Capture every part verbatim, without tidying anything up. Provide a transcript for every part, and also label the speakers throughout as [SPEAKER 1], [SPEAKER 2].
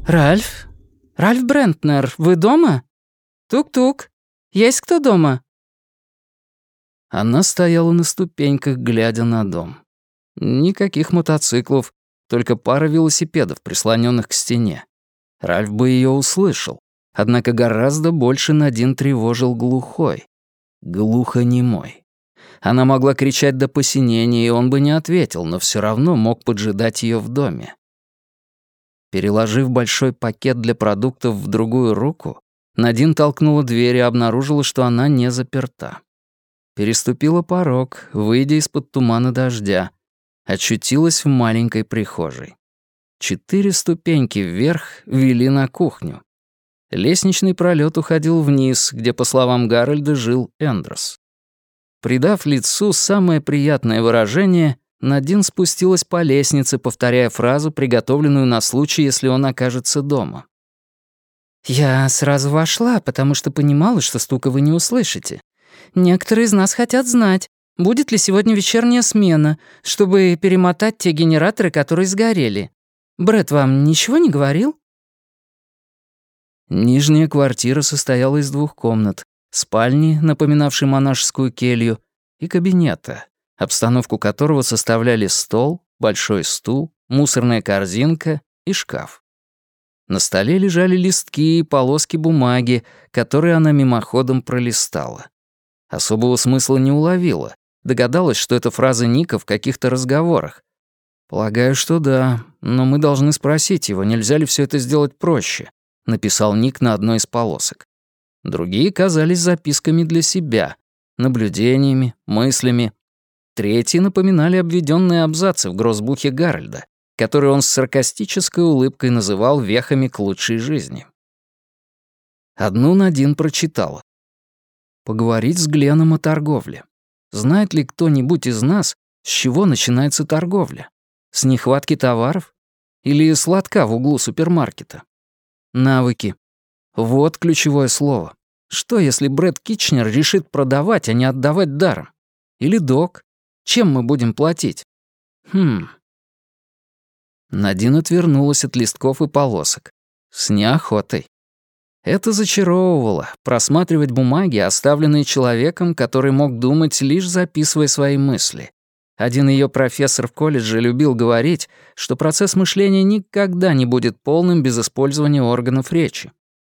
[SPEAKER 1] «Ральф? Ральф Брентнер, вы дома? Тук-тук. Есть кто дома?»
[SPEAKER 2] Она стояла на ступеньках, глядя на дом. Никаких мотоциклов, только пара велосипедов, прислоненных к стене. Ральф бы ее услышал, однако гораздо больше Надин тревожил глухой. Глухонемой. Она могла кричать до посинения, и он бы не ответил, но все равно мог поджидать ее в доме. Переложив большой пакет для продуктов в другую руку, Надин толкнула дверь и обнаружила, что она не заперта. Переступила порог, выйдя из-под тумана дождя, очутилась в маленькой прихожей. Четыре ступеньки вверх вели на кухню. Лестничный пролет уходил вниз, где, по словам Гарольда, жил Эндрос. Придав лицу самое приятное выражение, Надин спустилась по лестнице, повторяя фразу, приготовленную на случай, если он окажется дома.
[SPEAKER 1] «Я сразу вошла, потому что понимала, что стука вы не услышите. Некоторые из нас хотят знать, будет ли сегодня вечерняя смена, чтобы перемотать те генераторы, которые сгорели. Брэд вам ничего не говорил?»
[SPEAKER 2] Нижняя квартира состояла из двух комнат: спальни, напоминавшей монашескую келью, и кабинета, обстановку которого составляли стол, большой стул, мусорная корзинка и шкаф. На столе лежали листки и полоски бумаги, которые она мимоходом пролистала. Особого смысла не уловила, догадалась, что это фраза Ника в каких-то разговорах. «Полагаю, что да, но мы должны спросить его, нельзя ли все это сделать проще», — написал Ник на одной из полосок. Другие казались записками для себя, наблюдениями, мыслями. Третьи напоминали обведенные абзацы в гроссбухе Гарольда, которые он с саркастической улыбкой называл вехами к лучшей жизни. Одну Надин прочитала. «Поговорить с Гленом о торговле. Знает ли кто-нибудь из нас, с чего начинается торговля? С нехватки товаров? Или с лотка в углу супермаркета? Навыки. Вот ключевое слово. Что, если Брэд Китчнер решит продавать, а не отдавать даром? Или Док? Чем мы будем платить? Хм...» Надин отвернулась от листков и полосок. С неохотой. Это зачаровывало — просматривать бумаги, оставленные человеком, который мог думать, лишь записывая свои мысли. Один ее профессор в колледже любил говорить, что процесс мышления никогда не будет полным без использования органов речи.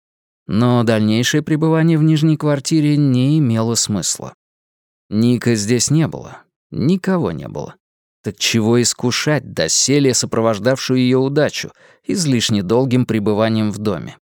[SPEAKER 2] Но дальнейшее пребывание в нижней квартире не имело смысла. Ника здесь не было, никого не было. Так чего искушать доселе сопровождавшую ее удачу излишне долгим пребыванием в доме?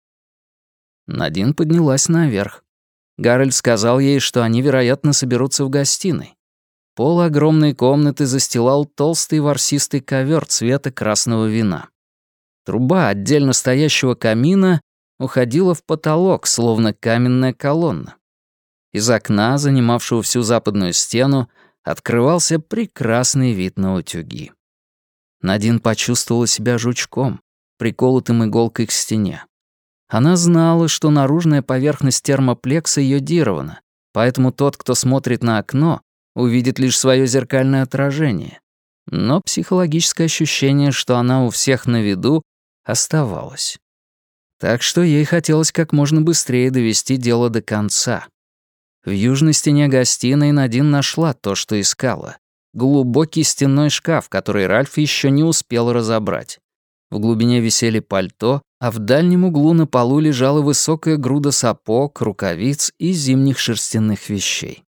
[SPEAKER 2] Надин поднялась наверх. Гарольд сказал ей, что они, вероятно, соберутся в гостиной. Пол огромной комнаты застилал толстый ворсистый ковер цвета красного вина. Труба отдельно стоящего камина уходила в потолок, словно каменная колонна. Из окна, занимавшего всю западную стену, открывался прекрасный вид на утюги. Надин почувствовала себя жучком, приколотым иголкой к стене. Она знала, что наружная поверхность термоплекса йодирована, поэтому тот, кто смотрит на окно, увидит лишь свое зеркальное отражение. Но психологическое ощущение, что она у всех на виду, оставалось. Так что ей хотелось как можно быстрее довести дело до конца. В южной стене гостиной Надин нашла то, что искала. Глубокий стенной шкаф, который Ральф еще не успел разобрать. В глубине висели пальто, а в дальнем углу на полу лежала высокая груда сапог, рукавиц и зимних шерстяных вещей.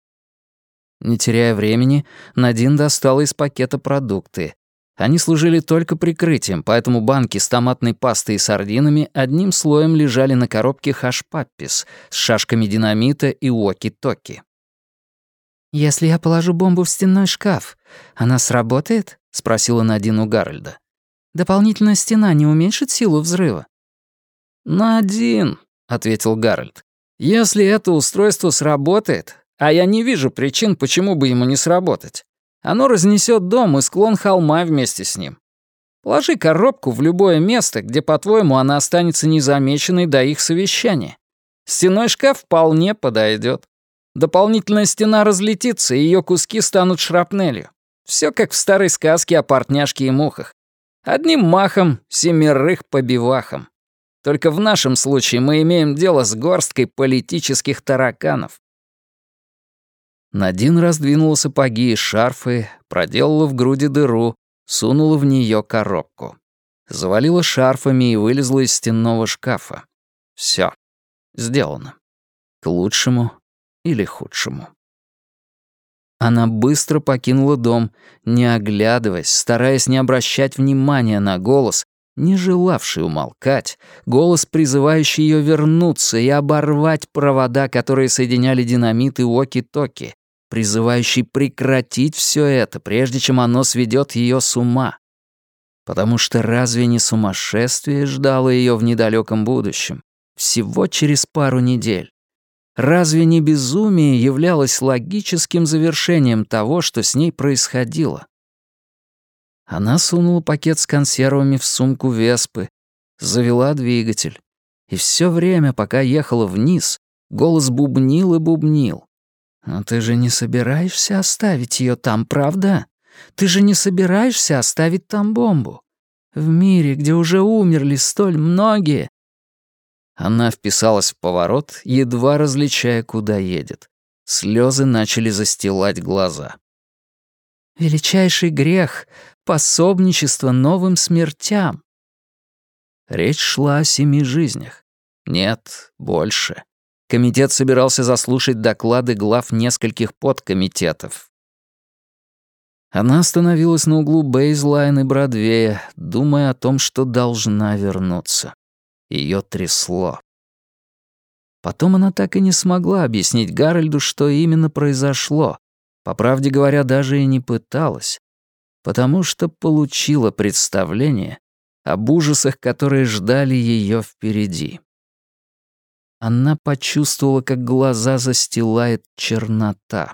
[SPEAKER 2] Не теряя времени, Надин достала из пакета продукты. Они служили только прикрытием, поэтому банки с томатной пастой и сардинами одним слоем лежали на коробке хаш-паппис с шашками динамита и уоки-токи.
[SPEAKER 1] «Если я положу бомбу в стенной шкаф, она сработает?» — спросила Надин у Гарольда. «Дополнительная стена не уменьшит силу взрыва?»
[SPEAKER 2] «Надин», — ответил Гарольд, — «если это устройство сработает, а я не вижу причин, почему бы ему не сработать, оно разнесет дом и склон холма вместе с ним. Положи коробку в любое место, где, по-твоему, она останется незамеченной до их совещания. Стенной шкаф вполне подойдет. Дополнительная стена разлетится, и ее куски станут шрапнелью. Все как в старой сказке о портняшке и мухах. Одним махом семерых по бивахам. Только в нашем случае мы имеем дело с горсткой политических тараканов». Надин раздвинула сапоги и шарфы, проделала в груди дыру, сунула в нее коробку. Завалила шарфами и вылезла из стенного шкафа. Все. Сделано. К лучшему или худшему. Она быстро покинула дом, не оглядываясь, стараясь не обращать внимания на голос, не желавший умолкать, голос, призывающий ее вернуться и оборвать провода, которые соединяли динамит и уоки-токи, призывающий прекратить все это, прежде чем оно сведет ее с ума. Потому что разве не сумасшествие ждало ее в недалеком будущем, всего через пару недель? Разве не безумие являлось логическим завершением того, что с ней происходило? Она сунула пакет с консервами в сумку Веспы, завела двигатель. И все время, пока ехала вниз, голос бубнил и бубнил. «Но ты же не собираешься оставить ее там, правда? Ты же не собираешься оставить там бомбу? В мире, где уже умерли столь многие...» Она вписалась в поворот, едва различая, куда едет. Слезы начали застилать глаза. «Величайший грех — пособничество новым смертям». Речь шла о семи жизнях. Нет, больше. Комитет собирался заслушать доклады глав нескольких подкомитетов. Она остановилась на углу Бейзлайн и Бродвея, думая о том, что должна вернуться. Ее трясло. Потом она так и не смогла объяснить Гарольду, что именно произошло. По правде говоря, даже и не пыталась. Потому что получила представление об ужасах, которые ждали ее впереди. Она почувствовала, как глаза застилает чернота.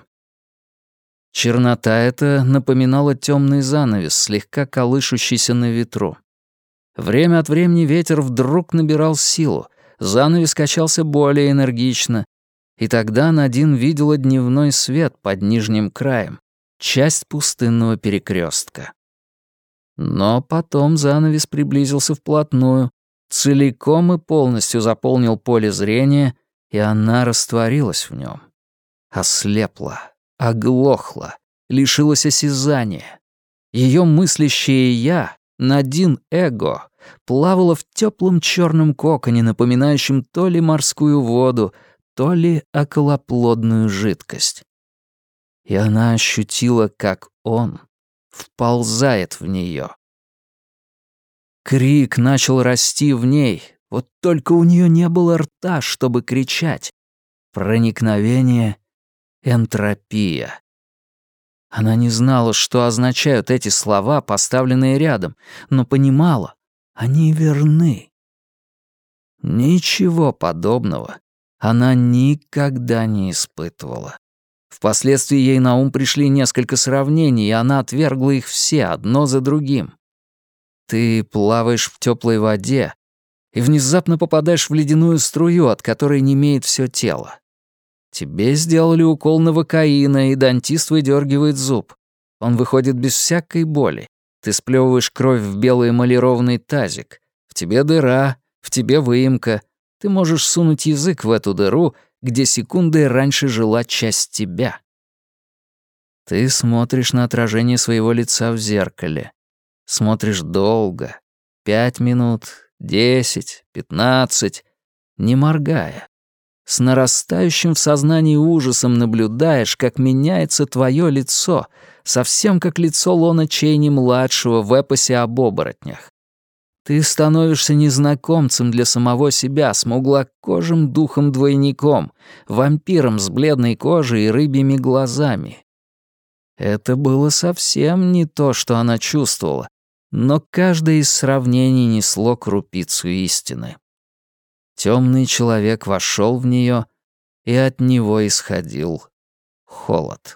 [SPEAKER 2] Чернота эта напоминала темный занавес, слегка колышущийся на ветру. Время от времени ветер вдруг набирал силу, занавес качался более энергично, и тогда Надин видела дневной свет под нижним краем, часть пустынного перекрестка. Но потом занавес приблизился вплотную, целиком и полностью заполнил поле зрения, и она растворилась в нем. Ослепла, оглохла, лишилась осязания. Ее мыслящее «я», Надин Эго, плавала в теплом черном коконе, напоминающем то ли морскую воду, то ли околоплодную жидкость. И она ощутила, как он вползает в нее. Крик начал расти в ней, вот только у нее не было рта, чтобы кричать. Проникновение, энтропия. Она не знала, что означают эти слова, поставленные рядом, но понимала, они верны. Ничего подобного она никогда не испытывала. Впоследствии ей на ум пришли несколько сравнений, и она отвергла их все, одно за другим. Ты плаваешь в теплой воде и внезапно попадаешь в ледяную струю, от которой немеет все тело. Тебе сделали укол новокаина, и дантист выдергивает зуб. Он выходит без всякой боли. Ты сплёвываешь кровь в белый эмалированный тазик. В тебе дыра, в тебе выемка. Ты можешь сунуть язык в эту дыру, где секундой раньше жила часть тебя. Ты смотришь на отражение своего лица в зеркале. Смотришь долго. Пять минут, десять, пятнадцать, не моргая. С нарастающим в сознании ужасом наблюдаешь, как меняется твое лицо, совсем как лицо Лона Чейни-младшего в эпосе об оборотнях. Ты становишься незнакомцем для самого себя, смуглокожим духом-двойником, вампиром с бледной кожей и рыбьими глазами. Это было совсем не то, что она чувствовала, но каждое из сравнений несло крупицу истины. Темный человек вошел в нее, и от него исходил холод.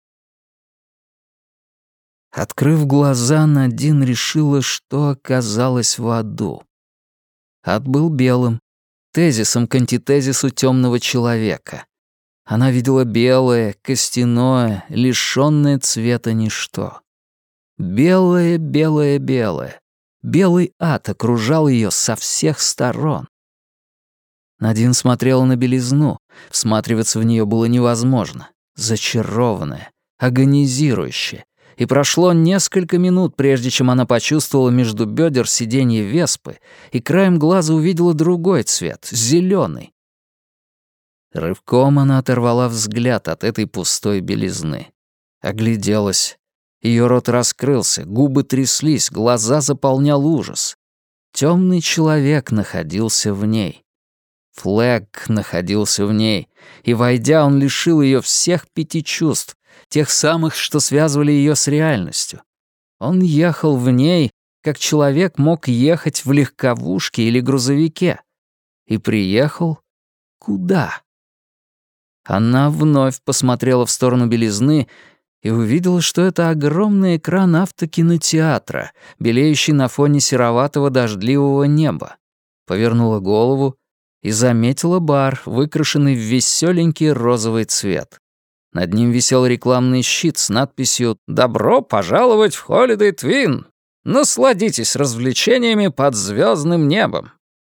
[SPEAKER 2] Открыв глаза, Надин решила, что оказалась в аду. Ад был белым, тезисом к антитезису темного человека. Она видела белое, костяное, лишённое цвета ничто. Белое, белое, белое. Белый ад окружал ее со всех сторон. Надин смотрела на белизну, всматриваться в нее было невозможно. Зачарованная, агонизирующая. И прошло несколько минут, прежде чем она почувствовала между бедер сиденье веспы и краем глаза увидела другой цвет — зеленый. Рывком она оторвала взгляд от этой пустой белизны. Огляделась. Ее рот раскрылся, губы тряслись, глаза заполнял ужас. Темный человек находился в ней. Флэг находился в ней, и, войдя, он лишил ее всех пяти чувств, тех самых, что связывали ее с реальностью. Он ехал в ней, как человек мог ехать в легковушке или грузовике. И приехал куда? Она вновь посмотрела в сторону белизны и увидела, что это огромный экран автокинотеатра, белеющий на фоне сероватого дождливого неба. Повернула голову и заметила бар, выкрашенный в весёленький розовый цвет. Над ним висел рекламный щит с надписью «Добро пожаловать в Holiday Twin! Насладитесь развлечениями под звездным небом!»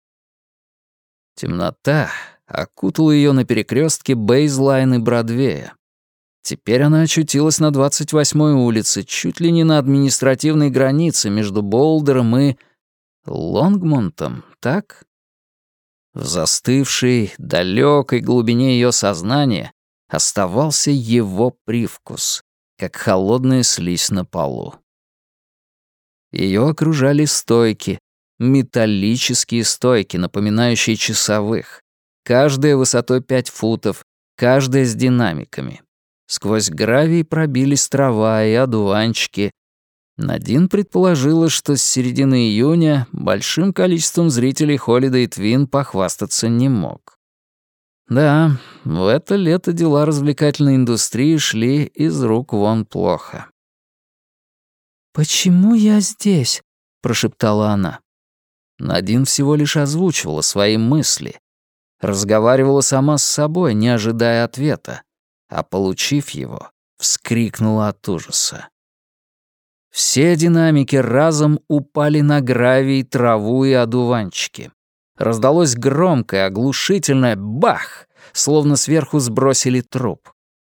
[SPEAKER 2] Темнота окутала ее на перекрестке Бейзлайн и Бродвея. Теперь она очутилась на двадцать восьмой улице, чуть ли не на административной границе между Болдером и Лонгмонтом, так? В застывшей, далекой глубине ее сознания оставался его привкус, как холодная слизь на полу. Ее окружали стойки, металлические стойки, напоминающие часовых, каждая высотой пять футов, каждая с динамиками. Сквозь гравий пробились трава и одуванчики. Надин предположила, что с середины июня большим количеством зрителей Holiday Twin похвастаться не мог. Да, в это лето дела развлекательной индустрии шли из рук вон плохо. «Почему я здесь?» — прошептала она. Надин всего лишь озвучивала свои мысли. Разговаривала сама с собой, не ожидая ответа, а, получив его, вскрикнула от ужаса. Все динамики разом упали на гравий, траву и одуванчики. Раздалось громкое, оглушительное «бах!», словно сверху сбросили труп.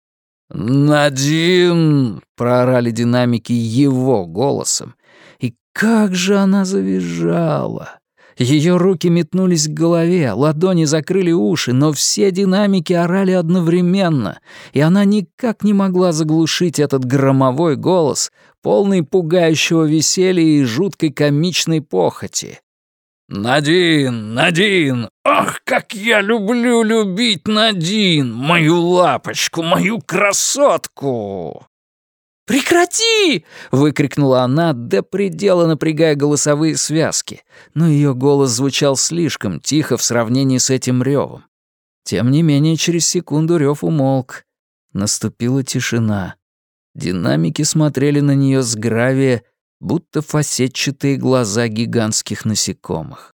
[SPEAKER 2] «Надин!» — проорали динамики его голосом. И как же она завизжала! Ее руки метнулись к голове, ладони закрыли уши, но все динамики орали одновременно, и она никак не могла заглушить этот громовой голос, полный пугающего веселья и жуткой комичной похоти. «Надин! Надин! Ах, как я люблю любить Надин! Мою лапочку, мою красотку!» «Прекрати!» — выкрикнула она, до предела напрягая голосовые связки, но ее голос звучал слишком тихо в сравнении с этим ревом. Тем не менее, через секунду рев умолк. Наступила тишина. Динамики смотрели на нее с гравия, будто фасетчатые глаза гигантских насекомых.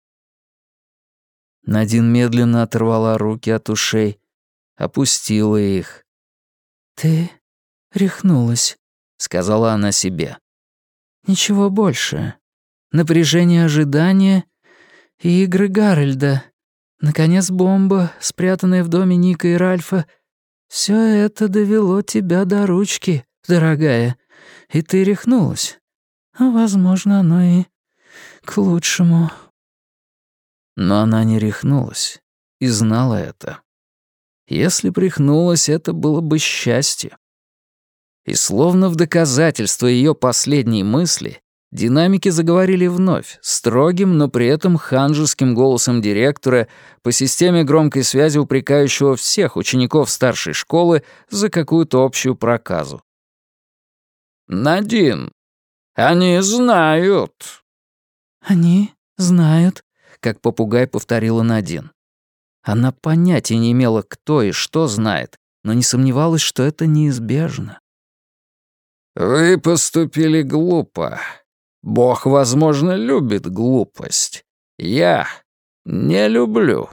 [SPEAKER 2] Надин медленно оторвала руки от ушей, опустила их. «Ты рехнулась», — сказала она себе. «Ничего больше. Напряжение ожидания и игры Гарольда. Наконец бомба, спрятанная в доме Ника и Ральфа. Все это довело тебя до ручки, дорогая, и ты рехнулась. А, возможно, оно и к лучшему». Но она не рехнулась и знала это. Если б рехнулась, это было бы счастье. И словно в доказательство ее последней мысли, динамики заговорили вновь, строгим, но при этом ханжеским голосом директора по системе громкой связи, упрекающего всех учеников старшей школы за какую-то общую проказу. «Надин, они знают». «Они знают», — как попугай повторила Надин. Она понятия не имела, кто и что знает, но не сомневалась, что это неизбежно. «Вы поступили глупо. Бог, возможно, любит глупость. Я не люблю».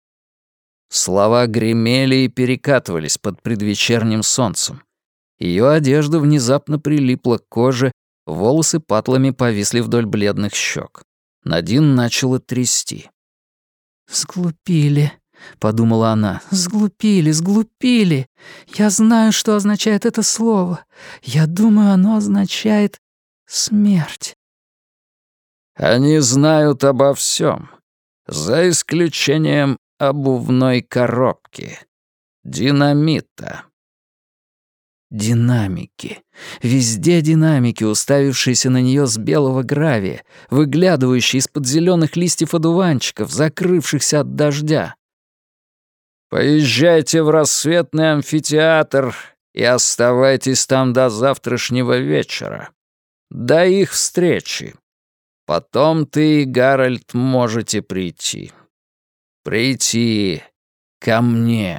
[SPEAKER 2] Слова гремели и перекатывались под предвечерним солнцем. Ее одежда внезапно прилипла к коже, Волосы патлами повисли вдоль бледных щек. Надин начала трясти.
[SPEAKER 1] «Сглупили», — подумала она. «Сглупили, сглупили. Я знаю, что означает это слово. Я думаю, оно означает смерть».
[SPEAKER 2] «Они знают обо всем, за исключением обувной коробки. Динамита».
[SPEAKER 1] Динамики. Везде динамики, уставившиеся на нее с белого гравия, выглядывающие из-под зеленых листьев одуванчиков, закрывшихся от дождя.
[SPEAKER 2] «Поезжайте в рассветный амфитеатр и оставайтесь там до завтрашнего вечера. До их встречи. Потом ты и Гарольд можете прийти. Прийти ко мне».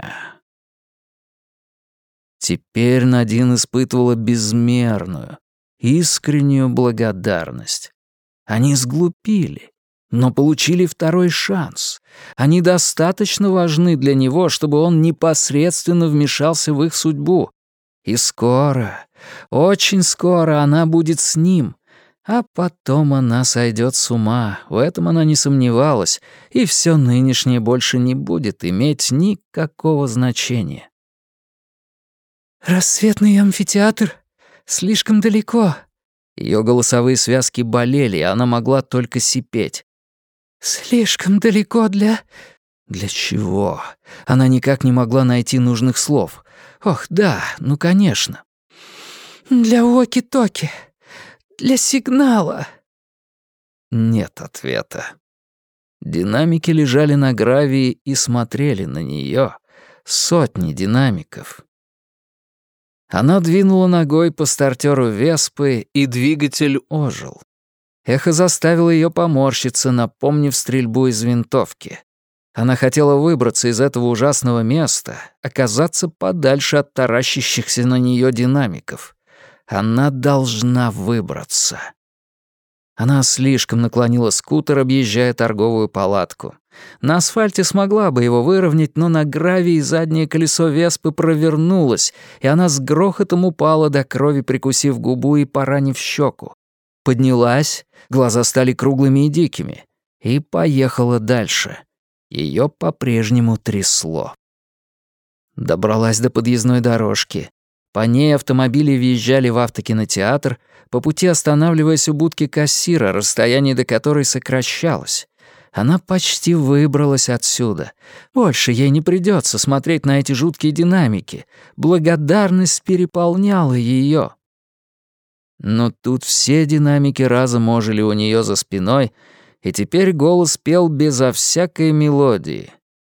[SPEAKER 1] Теперь Надин испытывала безмерную, искреннюю благодарность. Они сглупили, но получили второй шанс. Они достаточно важны для него, чтобы он непосредственно вмешался в их судьбу. И скоро, очень скоро она будет с ним, а потом она сойдет с ума, в этом она не сомневалась, и все нынешнее больше не будет иметь никакого значения. «Рассветный амфитеатр слишком далеко». Ее голосовые связки болели, и она могла только сипеть. «Слишком далеко для...» Для чего? Она никак не могла найти нужных слов. Ох, да, ну конечно. «Для уоки-токи. Для сигнала». Нет ответа. Динамики лежали на гравии и смотрели на нее. Сотни динамиков. Она двинула ногой по стартеру Веспы, и двигатель ожил. Эхо заставило ее поморщиться, напомнив стрельбу из винтовки. Она хотела выбраться из этого ужасного места, оказаться подальше от таращащихся на нее динамиков. Она должна выбраться. Она слишком наклонила скутер, объезжая торговую палатку. На асфальте смогла бы его выровнять, но на гравии заднее колесо Веспы провернулось, и она с грохотом упала до крови, прикусив губу и поранив щеку. Поднялась, глаза стали круглыми и дикими, и поехала дальше. Ее по-прежнему трясло. Добралась до подъездной дорожки. По ней автомобили въезжали в автокинотеатр, по пути останавливаясь у будки кассира, расстояние до которой сокращалось. Она почти выбралась отсюда. Больше ей не придется смотреть на эти жуткие динамики. Благодарность переполняла ее. Но тут все динамики разом ожили у нее за спиной, и теперь голос пел безо всякой мелодии.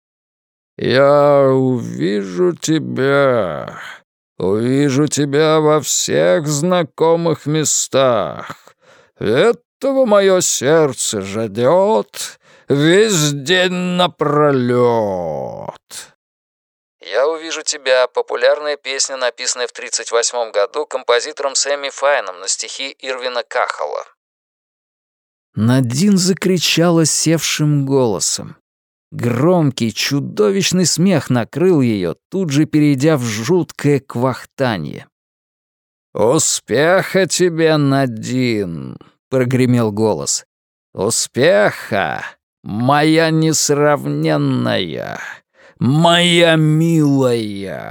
[SPEAKER 1] «Я увижу тебя, увижу тебя во всех знакомых местах. Этого мое сердце ждет весь день напролёт». «Я увижу тебя» — популярная песня, написанная в тридцать восьмом году композитором Сэмми Файном на стихи Ирвина Кахала. Надин закричала севшим голосом. Громкий, чудовищный смех накрыл ее, тут же перейдя в жуткое квахтанье. «Успеха тебе, Надин!» — прогремел голос. «Успеха, моя несравненная, моя милая!»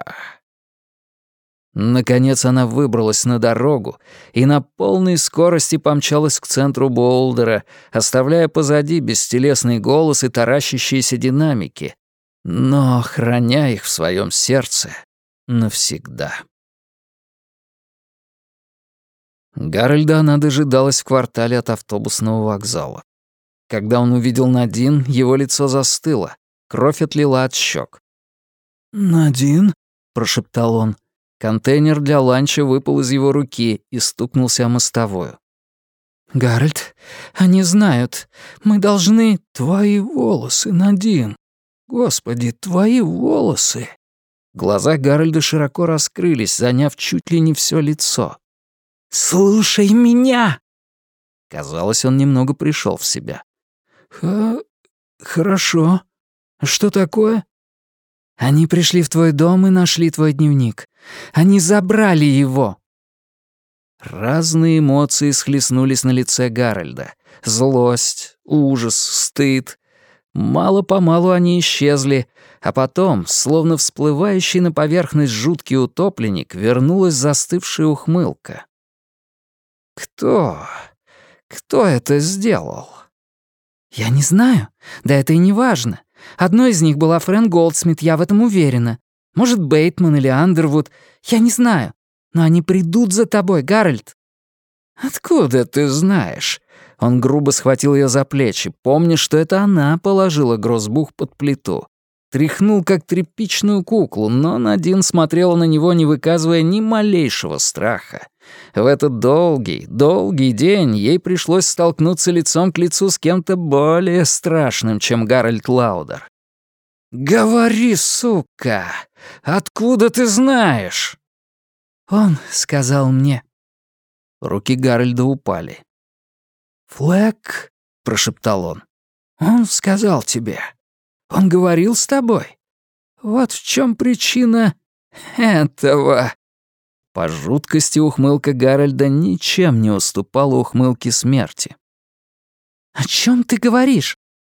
[SPEAKER 1] Наконец она выбралась на дорогу и на полной скорости помчалась к центру Боулдера, оставляя позади бестелесный голос и таращащиеся динамики, но храня их в своем сердце навсегда. Гарольда она дожидалась в квартале от автобусного вокзала. Когда он увидел Надин, его лицо застыло, кровь отлила от щек. «Надин?» — прошептал он. Контейнер для ланча выпал из его руки и стукнулся о мостовую. «Гарольд, они знают. Мы должны...» «Твои волосы, Надин. Господи, твои волосы!» Глаза Гарольда широко раскрылись, заняв чуть ли не все лицо. «Слушай меня!» Казалось, он немного пришел в себя. «Х... хорошо. Что такое?» «Они пришли в твой дом и нашли твой дневник. Они забрали его».
[SPEAKER 2] Разные эмоции схлестнулись на лице Гарольда. Злость, ужас, стыд. Мало-помалу они исчезли, а потом, словно всплывающий на поверхность жуткий утопленник, вернулась застывшая ухмылка. «Кто? Кто это сделал?»
[SPEAKER 1] «Я не знаю. Да это и не важно. Одной из них была Фрэн Голдсмит, я в этом уверена. Может, Бейтман или Андервуд. Я не знаю. Но они придут за тобой, Гарольд».
[SPEAKER 2] «Откуда ты знаешь?» Он грубо схватил ее за плечи, помня, что это она положила грозбух под плиту. Тряхнул, как тряпичную куклу, но Надин смотрела на него, не выказывая ни малейшего страха. В этот долгий, долгий день ей пришлось столкнуться лицом к лицу с кем-то более страшным, чем Гарольд Лаудер. «Говори, сука! Откуда ты знаешь?»
[SPEAKER 1] «Он сказал мне».
[SPEAKER 2] Руки Гарольда упали. «Флэк?» — прошептал он. «Он сказал тебе. Он говорил с тобой. Вот в чем причина этого». По жуткости ухмылка Гарольда ничем не уступала ухмылке смерти.
[SPEAKER 1] «О чем ты говоришь?»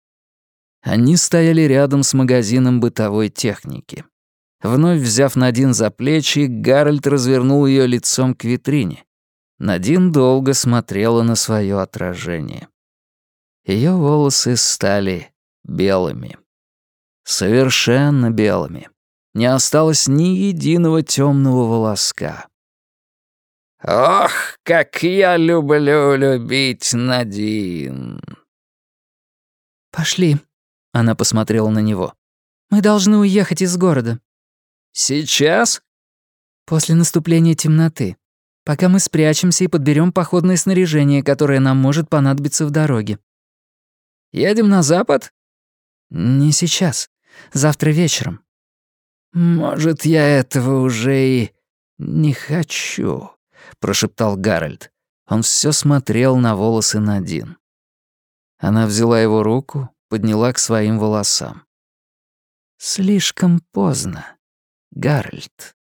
[SPEAKER 2] Они стояли рядом с магазином бытовой техники. Вновь взяв Надин за плечи, Гарольд развернул ее лицом к витрине. Надин долго смотрела на свое отражение. Ее волосы стали белыми. Совершенно белыми. Не осталось ни единого темного волоска. «Ох, как я люблю любить Надин!»
[SPEAKER 1] «Пошли», — она посмотрела на него. «Мы должны уехать из города».
[SPEAKER 2] «Сейчас?»
[SPEAKER 1] «После наступления темноты. Пока мы спрячемся и подберем походное снаряжение, которое нам может понадобиться в дороге».
[SPEAKER 2] «Едем на запад?»
[SPEAKER 1] «Не сейчас. Завтра вечером».
[SPEAKER 2] «Может, я этого уже и не хочу», — прошептал Гарольд. Он все смотрел на волосы Надин. Она взяла его руку, подняла к своим волосам. «Слишком поздно, Гарольд».